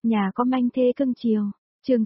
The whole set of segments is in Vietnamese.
Nhà có manh thê cưng chiều. Chương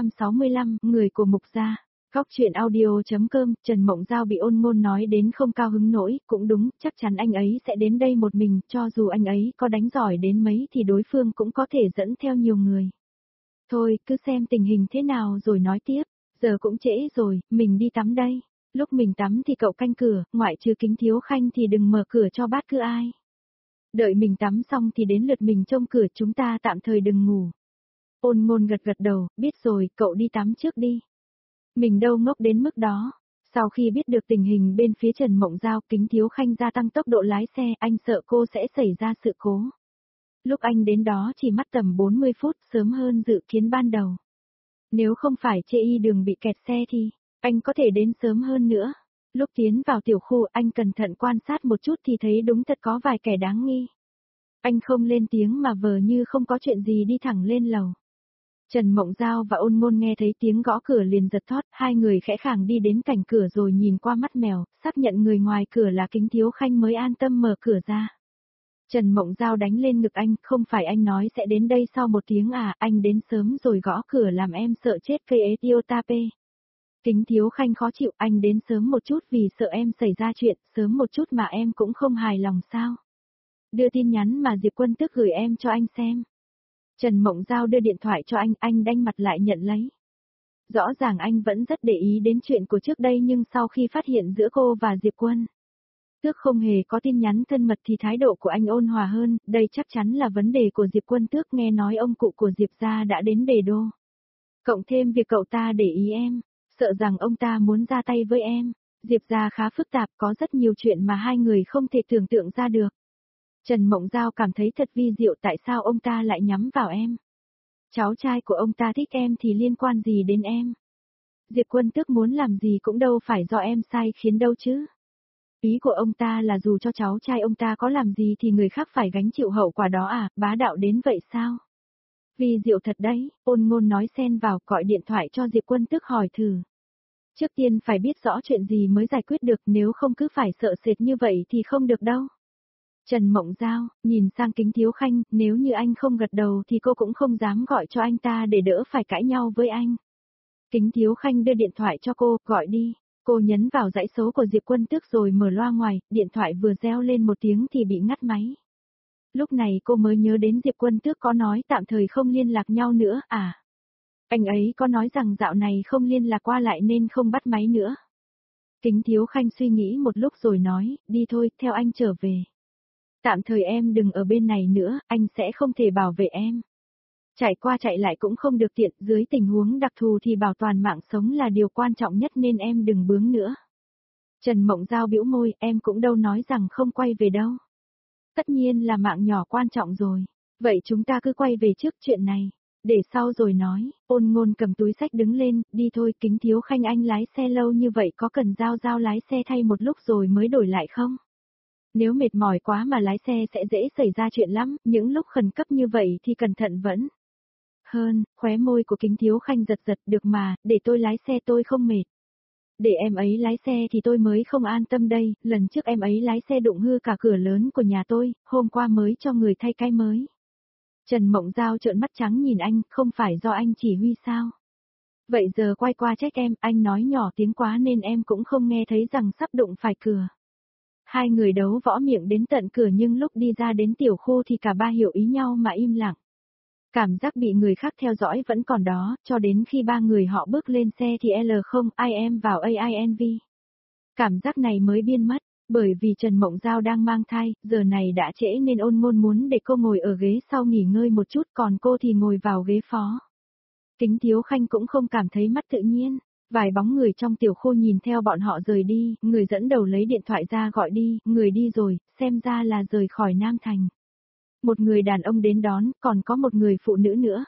665, người của Mục gia. Góc truyện audio.com, Trần Mộng Giao bị Ôn Ngôn nói đến không cao hứng nổi, cũng đúng, chắc chắn anh ấy sẽ đến đây một mình, cho dù anh ấy có đánh giỏi đến mấy thì đối phương cũng có thể dẫn theo nhiều người. Thôi, cứ xem tình hình thế nào rồi nói tiếp, giờ cũng trễ rồi, mình đi tắm đây. Lúc mình tắm thì cậu canh cửa, ngoại trừ Kính Thiếu Khanh thì đừng mở cửa cho bất cứ ai. Đợi mình tắm xong thì đến lượt mình trông cửa, chúng ta tạm thời đừng ngủ. Ôn Ngôn gật gật đầu, biết rồi, cậu đi tắm trước đi. Mình đâu ngốc đến mức đó. Sau khi biết được tình hình bên phía Trần Mộng Giao, Kính Thiếu Khanh gia tăng tốc độ lái xe, anh sợ cô sẽ xảy ra sự cố. Lúc anh đến đó chỉ mất tầm 40 phút, sớm hơn dự kiến ban đầu. Nếu không phải chê y đường bị kẹt xe thì, anh có thể đến sớm hơn nữa. Lúc tiến vào tiểu khu, anh cẩn thận quan sát một chút thì thấy đúng thật có vài kẻ đáng nghi. Anh không lên tiếng mà vờ như không có chuyện gì đi thẳng lên lầu. Trần Mộng Giao và Ôn Ngôn nghe thấy tiếng gõ cửa liền giật thót, hai người khẽ khàng đi đến cạnh cửa rồi nhìn qua mắt mèo, xác nhận người ngoài cửa là Kính Thiếu Khanh mới an tâm mở cửa ra. Trần Mộng Giao đánh lên ngực anh, không phải anh nói sẽ đến đây sau một tiếng à, anh đến sớm rồi gõ cửa làm em sợ chết cây ế tiêu ta pê. Kính Thiếu Khanh khó chịu, anh đến sớm một chút vì sợ em xảy ra chuyện, sớm một chút mà em cũng không hài lòng sao. Đưa tin nhắn mà Diệp Quân Tước gửi em cho anh xem. Trần Mộng Giao đưa điện thoại cho anh đanh mặt lại nhận lấy. Rõ ràng anh vẫn rất để ý đến chuyện của trước đây nhưng sau khi phát hiện giữa cô và Diệp Quân Tước không hề có tin nhắn thân mật thì thái độ của anh ôn hòa hơn, đây chắc chắn là vấn đề của Diệp Quân Tước, nghe nói ông cụ của Diệp gia đã đến Đề Đô. Cộng thêm việc cậu ta để ý em, sợ rằng ông ta muốn ra tay với em. Diệp gia khá phức tạp, có rất nhiều chuyện mà hai người không thể tưởng tượng ra được. Trần Mộng Giao cảm thấy thật vi diệu, tại sao ông ta lại nhắm vào em. Cháu trai của ông ta thích em thì liên quan gì đến em. Diệp Quân Tước muốn làm gì cũng đâu phải do em sai khiến đâu chứ. Ý của ông ta là dù cho cháu trai ông ta có làm gì thì người khác phải gánh chịu hậu quả đó à, bá đạo đến vậy sao? Vi diệu thật đấy, Ôn Ngôn nói xen vào, gọi điện thoại cho Diệp Quân Tước hỏi thử. Trước tiên phải biết rõ chuyện gì mới giải quyết được, nếu không cứ phải sợ sệt như vậy thì không được đâu. Trần Mộng Giao, nhìn sang Kính Thiếu Khanh, nếu như anh không gật đầu thì cô cũng không dám gọi cho anh ta để đỡ phải cãi nhau với anh. Kính Thiếu Khanh đưa điện thoại cho cô, gọi đi. Cô nhấn vào dãy số của Diệp Quân Tước rồi mở loa ngoài, điện thoại vừa reo lên một tiếng thì bị ngắt máy. Lúc này cô mới nhớ đến Diệp Quân Tước có nói tạm thời không liên lạc nhau nữa à. Anh ấy có nói rằng dạo này không liên lạc qua lại nên không bắt máy nữa. Kính Thiếu Khanh suy nghĩ một lúc rồi nói, đi thôi, theo anh trở về. Tạm thời em đừng ở bên này nữa, anh sẽ không thể bảo vệ em. Chạy qua chạy lại cũng không được tiện, dưới tình huống đặc thù thì bảo toàn mạng sống là điều quan trọng nhất nên em đừng bướng nữa. Trần Mộng Giao bĩu môi, em cũng đâu nói rằng không quay về đâu. Tất nhiên là mạng nhỏ quan trọng rồi. Vậy chúng ta cứ quay về trước chuyện này. Để sau rồi nói, Ôn Ngôn cầm túi xách đứng lên, đi thôi. Kính Thiếu Khanh, anh lái xe lâu như vậy có cần Giao lái xe thay một lúc rồi mới đổi lại không? Nếu mệt mỏi quá mà lái xe sẽ dễ xảy ra chuyện lắm, những lúc khẩn cấp như vậy thì cẩn thận vẫn hơn. Khóe môi của Kính Thiếu Khanh giật giật, được mà, để tôi lái xe, tôi không mệt. Để em ấy lái xe thì tôi mới không an tâm đây, lần trước em ấy lái xe đụng hư cả cửa lớn của nhà tôi, hôm qua mới cho người thay cái mới. Trần Mộng Giao trợn mắt trắng nhìn anh, không phải do anh chỉ huy sao? Vậy giờ quay qua trách em, anh nói nhỏ tiếng quá nên em cũng không nghe thấy rằng sắp đụng phải cửa. Hai người đấu võ miệng đến tận cửa nhưng lúc đi ra đến tiểu khu thì cả ba hiểu ý nhau mà im lặng. Cảm giác bị người khác theo dõi vẫn còn đó, cho đến khi ba người họ bước lên xe thì L0IM vào AINV. Cảm giác này mới biên mất, bởi vì Trần Mộng Giao đang mang thai, giờ này đã trễ nên Ôn Ngôn muốn để cô ngồi ở ghế sau nghỉ ngơi một chút, còn cô thì ngồi vào ghế phó. Kính Thiếu Khanh cũng không cảm thấy mất tự nhiên. Vài bóng người trong tiểu khu nhìn theo bọn họ rời đi, người dẫn đầu lấy điện thoại ra gọi đi, người đi rồi, xem ra là rời khỏi Nam Thành. Một người đàn ông đến đón, còn có một người phụ nữ nữa.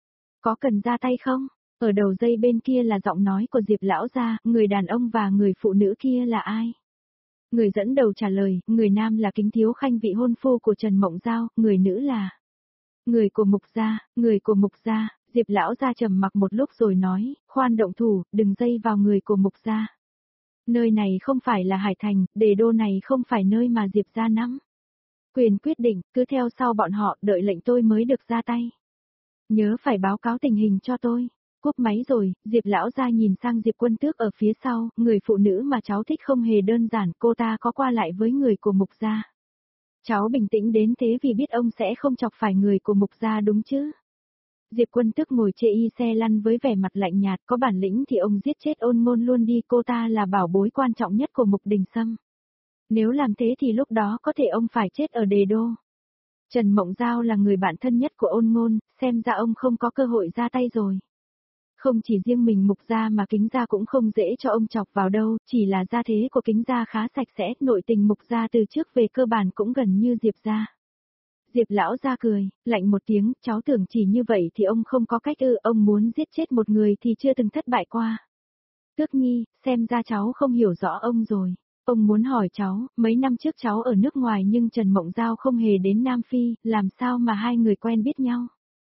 Có cần ra tay không? Ở đầu dây bên kia là giọng nói của Diệp lão gia, người đàn ông và người phụ nữ kia là ai? Người dẫn đầu trả lời, người nam là Kính Thiếu Khanh vị hôn phu của Trần Mộng Giao, người nữ là người của Mục gia, người của Mục gia. Diệp lão gia trầm mặc một lúc rồi nói, khoan động thủ, đừng dây vào người của Mục gia. Nơi này không phải là Hải Thành, Đề Đô này không phải nơi mà Diệp gia nắm quyền quyết định, cứ theo sau bọn họ, đợi lệnh tôi mới được ra tay. Nhớ phải báo cáo tình hình cho tôi. Cúp máy rồi, Diệp lão gia nhìn sang Diệp Quân Tước ở phía sau, người phụ nữ mà cháu thích không hề đơn giản, cô ta có qua lại với người của Mục gia. Cháu bình tĩnh đến thế vì biết ông sẽ không chọc phải người của Mục gia đúng chứ? Diệp Quân Tước ngồi chê y xe lăn với vẻ mặt lạnh nhạt, có bản lĩnh thì ông giết chết Ôn Ngôn luôn đi, cô ta là bảo bối quan trọng nhất của Mục Đình Sâm. Nếu làm thế thì lúc đó có thể ông phải chết ở Đề Đô. Trần Mộng Giao là người bạn thân nhất của Ôn Ngôn, xem ra ông không có cơ hội ra tay rồi. Không chỉ riêng mình Mục gia mà Kính gia cũng không dễ cho ông chọc vào đâu, chỉ là gia thế của Kính gia khá sạch sẽ, nội tình Mục gia từ trước về cơ bản cũng gần như Diệp gia. Diệp lão gia cười, lạnh một tiếng, cháu tưởng chỉ như vậy thì ông không có cách ư, ông muốn giết chết một người thì chưa từng thất bại qua. Tước Nhi, xem ra cháu không hiểu rõ ông rồi. Ông muốn hỏi cháu, mấy năm trước cháu ở nước ngoài nhưng Trần Mộng Giao không hề đến Nam Phi, làm sao mà hai người quen biết nhau?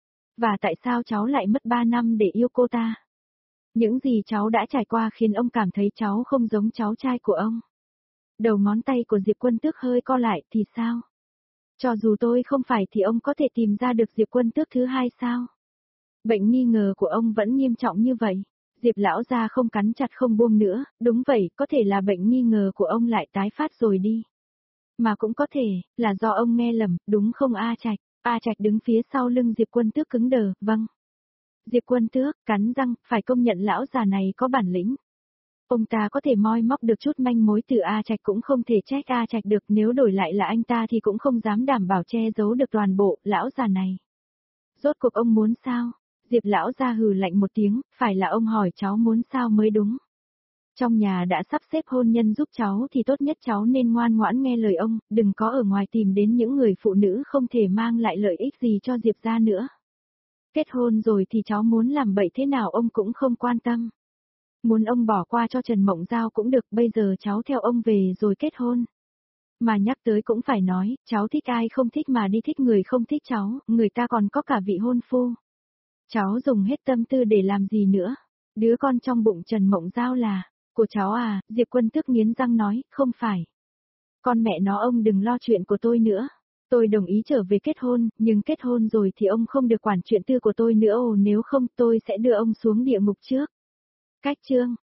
Và tại sao cháu lại mất 3 năm để yêu cô ta? Những gì cháu đã trải qua khiến ông cảm thấy cháu không giống cháu trai của ông. Đầu ngón tay của Diệp Quân Tước hơi co lại thì sao? Cho dù tôi không phải thì ông có thể tìm ra được Diệp Quân Tước thứ hai sao? Bệnh nghi ngờ của ông vẫn nghiêm trọng như vậy. Diệp lão gia không cắn chặt không buông nữa, đúng vậy, có thể là bệnh nghi ngờ của ông lại tái phát rồi đi. Mà cũng có thể, là do ông nghe lầm, đúng không A Trạch? A Trạch đứng phía sau lưng Diệp Quân Tước cứng đờ, vâng. Diệp Quân Tước, cắn răng, phải công nhận lão già này có bản lĩnh. Ông ta có thể moi móc được chút manh mối từ A Trạch cũng không thể trách A Trạch được, nếu đổi lại là anh ta thì cũng không dám đảm bảo che giấu được toàn bộ, lão già này. Rốt cuộc ông muốn sao? Diệp lão gia hừ lạnh một tiếng, phải là ông hỏi cháu muốn sao mới đúng. Trong nhà đã sắp xếp hôn nhân giúp cháu thì tốt nhất cháu nên ngoan ngoãn nghe lời ông, đừng có ở ngoài tìm đến những người phụ nữ không thể mang lại lợi ích gì cho Diệp gia nữa. Kết hôn rồi thì cháu muốn làm bậy thế nào ông cũng không quan tâm. Muốn ông bỏ qua cho Trần Mộng Giao cũng được, bây giờ cháu theo ông về rồi kết hôn. Mà nhắc tới cũng phải nói, cháu thích ai không thích mà đi thích người không thích cháu, người ta còn có cả vị hôn phu. Cháu dùng hết tâm tư để làm gì nữa? Đứa con trong bụng Trần Mộng Giao là, của cháu à, Diệp Quân Tước nghiến răng nói, không phải. Con mẹ nó ông đừng lo chuyện của tôi nữa. Tôi đồng ý trở về kết hôn, nhưng kết hôn rồi thì ông không được quản chuyện tư của tôi nữa, nếu không tôi sẽ đưa ông xuống địa ngục trước. Cách chương.